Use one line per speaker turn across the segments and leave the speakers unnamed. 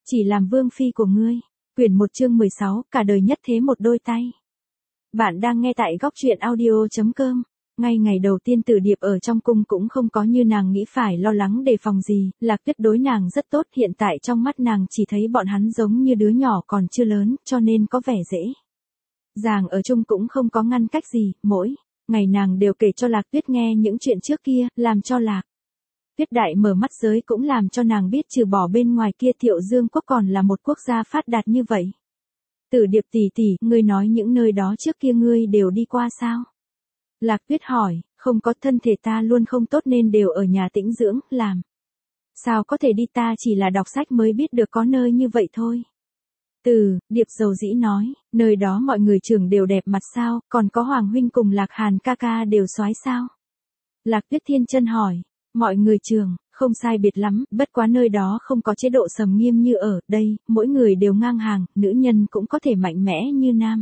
Chỉ làm vương phi của ngươi. Quyển 1 chương 16, cả đời nhất thế một đôi tay. Bạn đang nghe tại góc truyện audio.com. Ngay ngày đầu tiên Tử Điệp ở trong cung cũng không có như nàng nghĩ phải lo lắng đề phòng gì, Lạc Tuyết đối nàng rất tốt, hiện tại trong mắt nàng chỉ thấy bọn hắn giống như đứa nhỏ còn chưa lớn, cho nên có vẻ dễ dàng ở chung cũng không có ngăn cách gì, mỗi ngày nàng đều kể cho Lạc Tuyết nghe những chuyện trước kia, làm cho Lạc Tuyết đại mở mắt giới cũng làm cho nàng biết trừ bỏ bên ngoài kia Thiệu Dương quốc còn là một quốc gia phát đạt như vậy. Tử Điệp tỷ tỷ, ngươi nói những nơi đó trước kia ngươi đều đi qua sao? Lạc Tuyết hỏi, không có, thân thể ta luôn không tốt nên đều ở nhà tĩnh dưỡng, làm sao có thể đi, ta chỉ là đọc sách mới biết được có nơi như vậy thôi. Điệp dầu dĩ nói, nơi đó mọi người trưởng đều đẹp mặt sao, còn có Hoàng huynh cùng Lạc Hàn ca ca đều soái sao? Lạc Tuyết thiên chân hỏi, mọi người trưởng, không sai biệt lắm, bất quá nơi đó không có chế độ sầm nghiêm như ở đây, mỗi người đều ngang hàng, nữ nhân cũng có thể mạnh mẽ như nam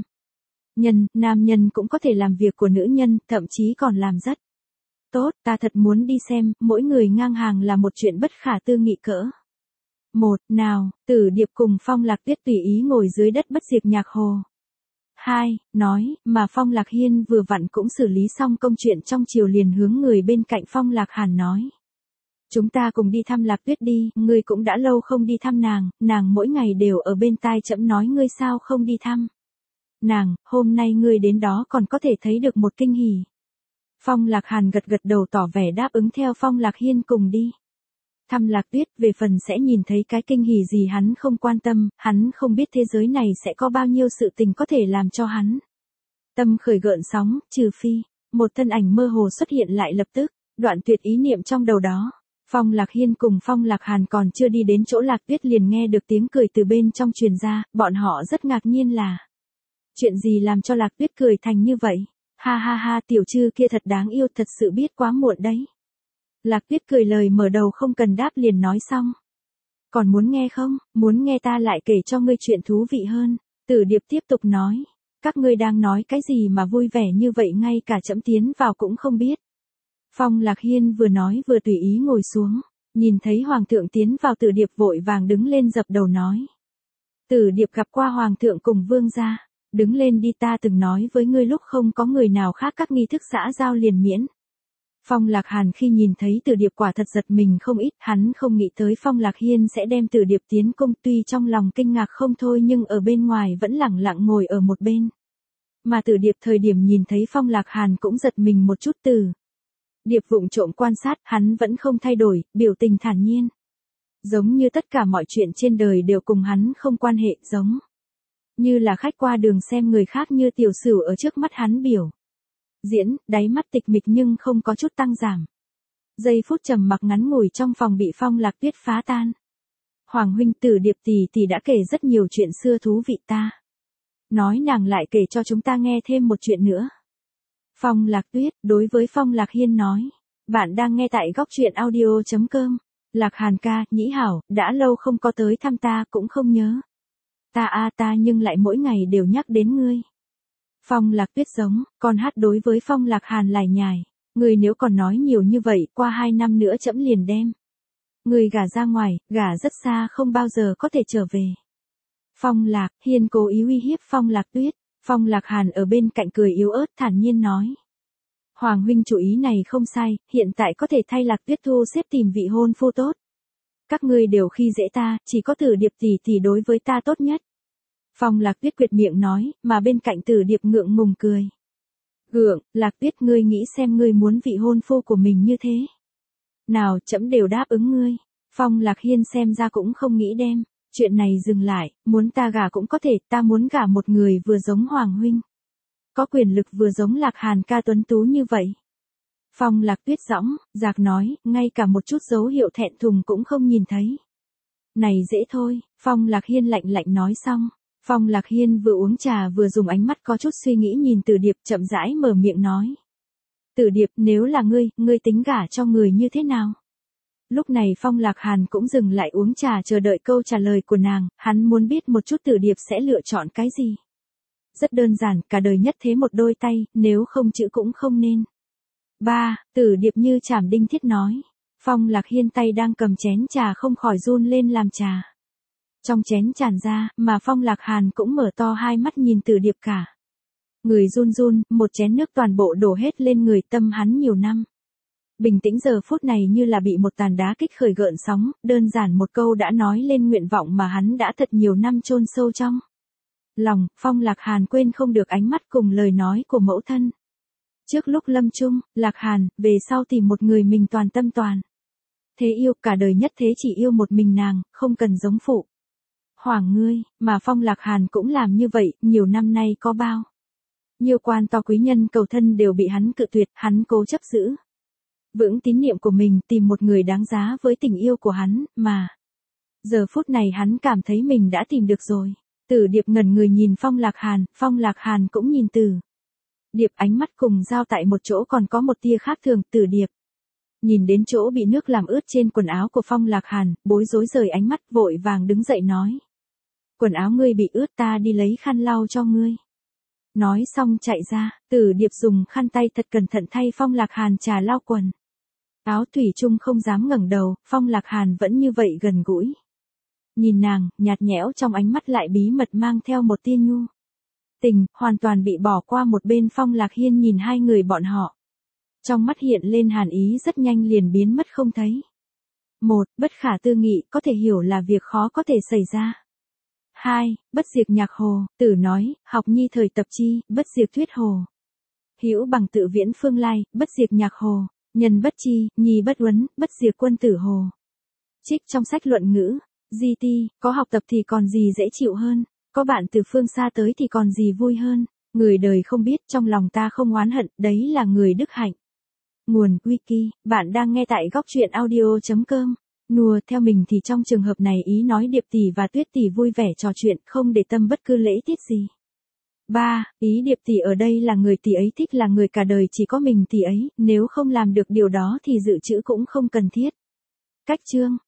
nhân cũng có thể làm việc của nữ nhân, thậm chí còn làm rất tốt, ta thật muốn đi xem, mỗi người ngang hàng là một chuyện bất khả tư nghị cỡ. Nào, Tử Điệp cùng Phong Lạc Tuyết tùy ý ngồi dưới đất bất diệt nhạc hồ. 2, nói, mà Phong Lạc Hiên vừa vặn cũng xử lý xong công chuyện trong chiều liền hướng người bên cạnh Phong Lạc Hàn nói. Chúng ta cùng đi thăm Lạc Tuyết đi, ngươi cũng đã lâu không đi thăm nàng mỗi ngày đều ở bên tai trẫm nói ngươi sao không đi thăm nàng, hôm nay ngươi đến đó còn có thể thấy được một kinh hỉ. Phong Lạc Hàn gật gật đầu tỏ vẻ đáp ứng theo Phong Lạc Hiên cùng đi thăm Lạc Tuyết, về phần sẽ nhìn thấy cái kinh hỉ gì hắn không quan tâm, hắn không biết thế giới này sẽ có bao nhiêu sự tình có thể làm cho hắn tâm khởi gợn sóng, trừ phi một thân ảnh mơ hồ xuất hiện lại lập tức đoạn tuyệt ý niệm trong đầu đó. Phong Lạc Hiên cùng Phong Lạc Hàn còn chưa đi đến chỗ Lạc Tuyết liền nghe được tiếng cười từ bên trong truyền ra, bọn họ rất ngạc nhiên là chuyện gì làm cho Lạc Tuyết cười thành như vậy. Ha ha ha, tiểu trư kia thật đáng yêu, thật sự biết quá muộn đấy. Lạc Tuyết cười lời mở đầu không cần đáp liền nói xong. Còn muốn nghe không, muốn nghe ta lại kể cho ngươi chuyện thú vị hơn. Tử Điệp tiếp tục nói, các ngươi đang nói cái gì mà vui vẻ như vậy ngay cả trẫm tiến vào cũng không biết. Phong Lạc Hiên vừa nói vừa tùy ý ngồi xuống, nhìn thấy Hoàng thượng tiến vào Tử Điệp vội vàng đứng lên dập đầu nói. Tử Điệp gặp qua Hoàng thượng cùng vương gia, đứng lên đi, ta từng nói với ngươi lúc không có người nào khác các nghi thức xã giao liền miễn. Phong Lạc Hàn khi nhìn thấy Tử Điệp quả thật giật mình không ít, hắn không nghĩ tới Phong Lạc Hiên sẽ đem Tử Điệp tiến cung, tuy trong lòng kinh ngạc không thôi nhưng ở bên ngoài vẫn lẳng lặng ngồi ở một bên. Mà Tử Điệp thời điểm nhìn thấy Phong Lạc Hàn cũng giật mình một chút. Tử Điệp vụng trộm quan sát, hắn vẫn không thay đổi, biểu tình thản nhiên. Giống như tất cả mọi chuyện trên đời đều cùng hắn không quan hệ, giống như là khách qua đường xem người khác như tiểu sửu ở trước mắt hắn biểu diễn, đáy mắt tịch mịch nhưng không có chút tăng giảm. Giây phút trầm mặc ngắn ngủi trong phòng bị Phong Lạc Tuyết phá tan. Hoàng huynh, Tử Điệp tỷ tỷ đã kể rất nhiều chuyện xưa thú vị, ta nói nàng lại kể cho chúng ta nghe thêm một chuyện nữa. Phong Lạc Tuyết đối với Phong Lạc Hiên nói, bạn đang nghe tại góc truyện audio.com. Lạc Hàn ca, nhĩ hảo, đã lâu không có tới thăm ta cũng không nhớ. Ta nhưng lại mỗi ngày đều nhắc đến ngươi. Phong Lạc Tuyết giống con hát đối với Phong Lạc Hàn lải nhải, ngươi nếu còn nói nhiều như vậy, qua 2 năm nữa trẫm liền đem ngươi gả ra ngoài, gả rất xa không bao giờ có thể trở về. Phong Lạc Hiên cố ý uy hiếp Phong Lạc Tuyết. Phong Lạc Hàn ở bên cạnh cười yếu ớt thản nhiên nói. Hoàng huynh chủ ý này không sai, hiện tại có thể thay Lạc Tuyết thu xếp tìm vị hôn phu tốt. Các ngươi đều khi dễ ta, chỉ có Tử Điệp tỷ tỷ đối với ta tốt nhất. Phong Lạc Tuyết quyệt miệng nói, mà bên cạnh Tử Điệp ngượng ngùng cười. Gượng, Lạc Tuyết ngươi nghĩ xem ngươi muốn vị hôn phu của mình như thế nào, trẫm đều đáp ứng ngươi. Phong Lạc Hiên xem ra cũng không nghĩ đem chuyện này dừng lại, muốn ta gả cũng có thể, ta muốn gả một người vừa giống Hoàng huynh, có quyền lực vừa giống Lạc Hàn ca tuấn tú như vậy. Phong Lạc Tuyết dõng dạc nói, ngay cả một chút dấu hiệu thẹn thùng cũng không nhìn thấy. Này dễ thôi, Phong Lạc Hiên lạnh lạnh nói xong. Phong Lạc Hiên vừa uống trà vừa dùng ánh mắt có chút suy nghĩ nhìn Tử Điệp, chậm rãi mở miệng nói. Tử Điệp, nếu là ngươi tính gả cho người như thế nào? Lúc này Phong Lạc Hàn cũng dừng lại uống trà chờ đợi câu trả lời của nàng, hắn muốn biết một chút Tử Điệp sẽ lựa chọn cái gì. Rất đơn giản, cả đời nhất thế một đôi tay, nếu không chữ cũng không nên. Tử Điệp như chảm đinh thiết nói. Phong Lạc Hiên tay đang cầm chén trà không khỏi run lên làm trà trong chén tràn ra, mà Phong Lạc Hàn cũng mở to hai mắt nhìn Từ Điệp cả. Người run run, một chén nước toàn bộ đổ hết lên người, tâm hắn nhiều năm. Bình tĩnh giờ phút này như là bị một tàn đá kích khởi gợn sóng, đơn giản một câu đã nói lên nguyện vọng mà hắn đã thật nhiều năm chôn sâu trong lòng. Phong Lạc Hàn quên không được ánh mắt cùng lời nói của mẫu thân. Trước lúc lâm chung, Lạc Hàn, về sau tìm một người mình toàn tâm toàn thế yêu, cả đời nhất thế chỉ yêu một mình nàng, không cần giống phụ hoàng ngươi, mà Phong Lạc Hàn cũng làm như vậy, nhiều năm nay có bao nhiêu quan to quý nhân cầu thân đều bị hắn cự tuyệt, hắn cố chấp giữ vững tín niệm của mình, tìm một người đáng giá với tình yêu của hắn, mà giờ phút này hắn cảm thấy mình đã tìm được rồi. Tử Điệp ngẩn người nhìn Phong Lạc Hàn cũng nhìn Tử Điệp, ánh mắt cùng giao tại một chỗ còn có một tia khác thường. Tử Điệp nhìn đến chỗ bị nước làm ướt trên quần áo của Phong Lạc Hàn, bối rối rời ánh mắt, vội vàng đứng dậy nói. Quần áo ngươi bị ướt, ta đi lấy khăn lau cho ngươi. Nói xong chạy ra, Tử Điệp dùng khăn tay thật cẩn thận thay Phong Lạc Hàn trà lau quần áo, thủy chung không dám ngẩng đầu. Phong Lạc Hàn vẫn như vậy gần gũi nhìn nàng, nhạt nhẽo trong ánh mắt lại bí mật mang theo một tia nhu tình, hoàn toàn bị bỏ qua một bên. Phong Lạc Hiên nhìn hai người bọn họ, trong mắt hiện lên hàn ý, rất nhanh liền biến mất không thấy. Một, bất khả tư nghị, có thể hiểu là việc khó có thể xảy ra. 2. Bất diệt nhạc hồ, Tử nói, học nhi thời tập chi, bất diệt thuyết hồ. Hữu bằng tự viễn phương lai, bất diệt nhạc hồ, nhân bất chi, nhi bất uấn, bất diệt quân tử hồ. Trích trong sách luận ngữ, GT, có học tập thì còn gì dễ chịu hơn, có bạn từ phương xa tới thì còn gì vui hơn. Người đời không biết, trong lòng ta không oán hận, đấy là người đức hạnh. Nguồn Wiki, bạn đang nghe tại góc truyện audio.com. Nùa theo mình thì trong trường hợp này ý nói Điệp tỷ và Tuyết tỷ vui vẻ trò chuyện, không để tâm bất cứ lễ tiết gì. 3. Ý Điệp tỷ ở đây là người tỷ ấy thích, là người cả đời chỉ có mình tỷ ấy, nếu không làm được điều đó thì dự trữ cũng không cần thiết. Cách chương